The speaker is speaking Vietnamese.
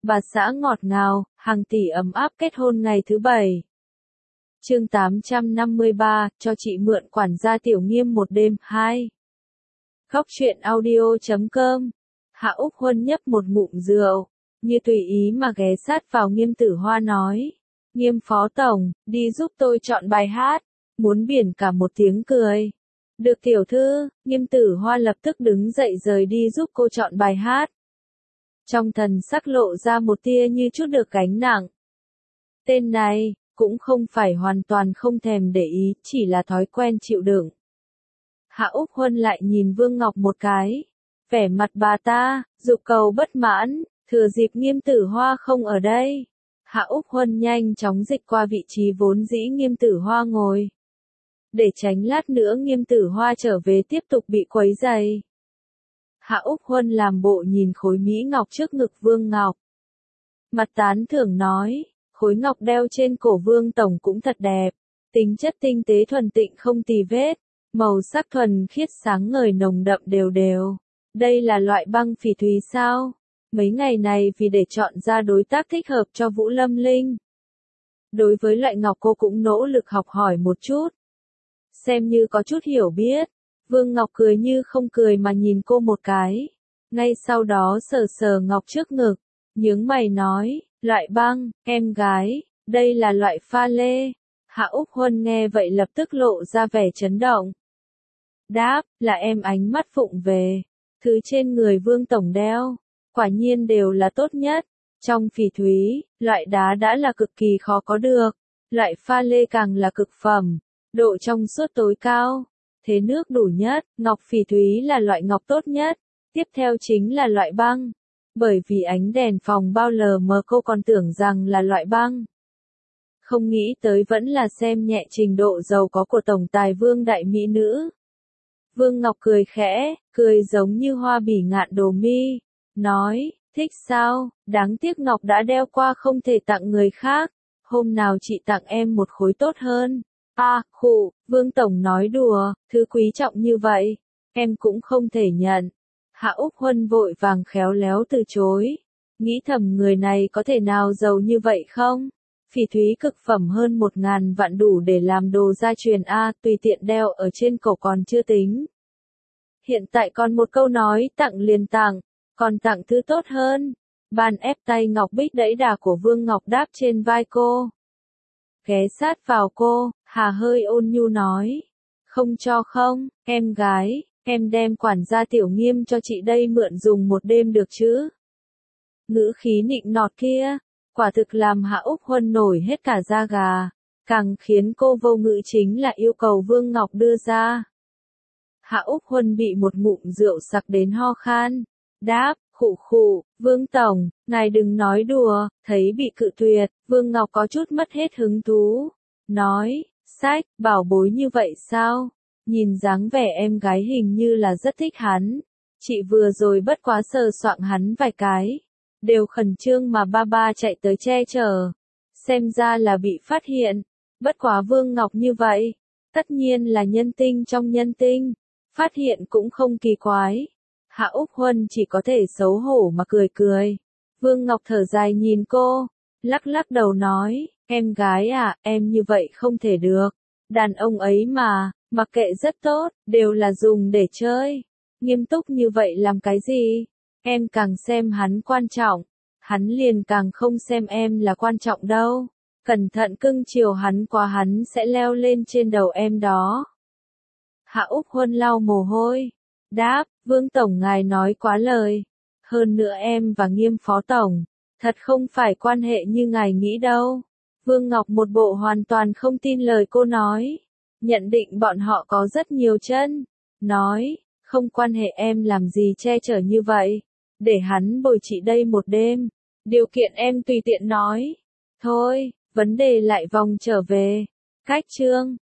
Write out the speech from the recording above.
bà xã ngọt ngào, hàng tỷ ấm áp kết hôn ngày thứ 7. Chương 853, cho chị mượn quản gia Tiểu Nghiêm một đêm. 2. Góc truyện audio.com. Hạ Úc Huân nhấp một ngụm rượu, như tùy ý mà ghé sát vào Nghiêm Tử Hoa nói. Nghiêm phó tổng, đi giúp tôi chọn bài hát. Muốn biển cả một tiếng cười. Được tiểu thư, Nghiêm Tử Hoa lập tức đứng dậy rời đi giúp cô chọn bài hát. Trong thần sắc lộ ra một tia như chút được gánh nặng. Tên này, cũng không phải hoàn toàn không thèm để ý, chỉ là thói quen chịu đựng. Hạ Úc Huân lại nhìn Vương Ngọc một cái. Vẻ mặt bà ta, dục cầu bất mãn, thừa dịp Nghiêm Tử Hoa không ở đây. Hạ Úc Huân nhanh chóng dịch qua vị trí vốn dĩ Nghiêm Tử Hoa ngồi. Để tránh lát nữa Nghiêm Tử Hoa trở về tiếp tục bị quấy rầy. Hạ Úc Huân làm bộ nhìn khối mỹ ngọc trước ngực Vương Ngọc. Mặt tán thưởng nói, khối ngọc đeo trên cổ Vương tổng cũng thật đẹp, tính chất tinh tế thuần tịnh không tì vết, màu sắc thuần khiết sáng ngời nồng đậm đều đều. Đây là loại băng phỉ thúy sao? Mấy ngày này vì để chọn ra đối tác thích hợp cho Vũ Lâm Linh. Đối với loại ngọc cô cũng nỗ lực học hỏi một chút. Xem như có chút hiểu biết. Vương Ngọc cười như không cười mà nhìn cô một cái. Ngay sau đó sờ sờ ngọc trước ngực. Nhướng mày nói, loại băng, em gái, đây là loại pha lê. Hạ Úc Huân nghe vậy lập tức lộ ra vẻ chấn động. Đáp, là em ánh mắt phụng về. Thứ trên người Vương tổng đeo, quả nhiên đều là tốt nhất. Trong phỉ thúy, loại đá đã là cực kỳ khó có được. Loại pha lê càng là cực phẩm. Độ trong suốt tối cao. Thế nước đủ nhất, ngọc phỉ thúy là loại ngọc tốt nhất. Tiếp theo chính là loại băng. Bởi vì ánh đèn phòng bao lờ mờ cô còn tưởng rằng là loại băng. Không nghĩ tới vẫn là xem nhẹ trình độ giàu có của tổng tài Vương đại mỹ nữ. Vương Ngọc cười khẽ, cười giống như hoa bỉ ngạn đồ mi. Nói, thích sao, đáng tiếc ngọc đã đeo qua không thể tặng người khác. Hôm nào chị tặng em một khối tốt hơn. Khụ, Vương tổng nói đùa, thứ quý trọng như vậy, em cũng không thể nhận. Hạ Úc Huân vội vàng khéo léo từ chối. Nghĩ thầm người này có thể nào giàu như vậy không? Phỉ thúy cực phẩm hơn 1000 vạn đủ để làm đồ gia truyền tùy tiện đeo ở trên cổ còn chưa tính. Hiện tại còn một câu nói tặng liền tặng, còn tặng thứ tốt hơn. Bàn ép tay ngọc bích đẫy đà của Vương Ngọc đáp trên vai cô. Ghé sát vào cô, Hà hơi ôn nhu nói. Không cho không, em gái, em đem quản gia Tiểu Nghiêm cho chị đây mượn dùng một đêm được chứ? Ngữ khí nịnh nọt kia, quả thực làm Hạ Úc Huân nổi hết cả da gà, càng khiến cô vô ngữ chính là yêu cầu Vương Ngọc đưa ra. Hạ Úc Huân bị một ngụm rượu sặc đến ho khan, đáp, khụ, Vương tổng, ngài đừng nói đùa, thấy bị cự tuyệt, Vương Ngọc có chút mất hết hứng thú, nói, sách, bảo bối như vậy sao? Nhìn dáng vẻ em gái hình như là rất thích hắn, chị vừa rồi bất quá sờ soạng hắn vài cái, đều khẩn trương mà ba chạy tới che chở, xem ra là bị phát hiện, bất quá Vương Ngọc như vậy, tất nhiên là nhân tinh trong nhân tinh, phát hiện cũng không kỳ quái. Hạ Úc Huân chỉ có thể xấu hổ mà cười. Vương Ngọc thở dài nhìn cô, lắc đầu nói, em gái em như vậy không thể được. Đàn ông ấy mà, mặc kệ rất tốt, đều là dùng để chơi. Nghiêm túc như vậy làm cái gì? Em càng xem hắn quan trọng, hắn liền càng không xem em là quan trọng đâu. Cẩn thận cưng chiều hắn quá hắn sẽ leo lên trên đầu em đó. Hạ Úc Huân lau mồ hôi. Đáp, Vương tổng ngài nói quá lời. Hơn nữa em và Nghiêm phó tổng, thật không phải quan hệ như ngài nghĩ đâu. Vương Ngọc một bộ hoàn toàn không tin lời cô nói. Nhận định bọn họ có rất nhiều chân. Nói, không quan hệ em làm gì che chở như vậy. Để hắn bồi chị đây một đêm. Điều kiện em tùy tiện nói. Thôi, vấn đề lại vòng trở về. Cách chương.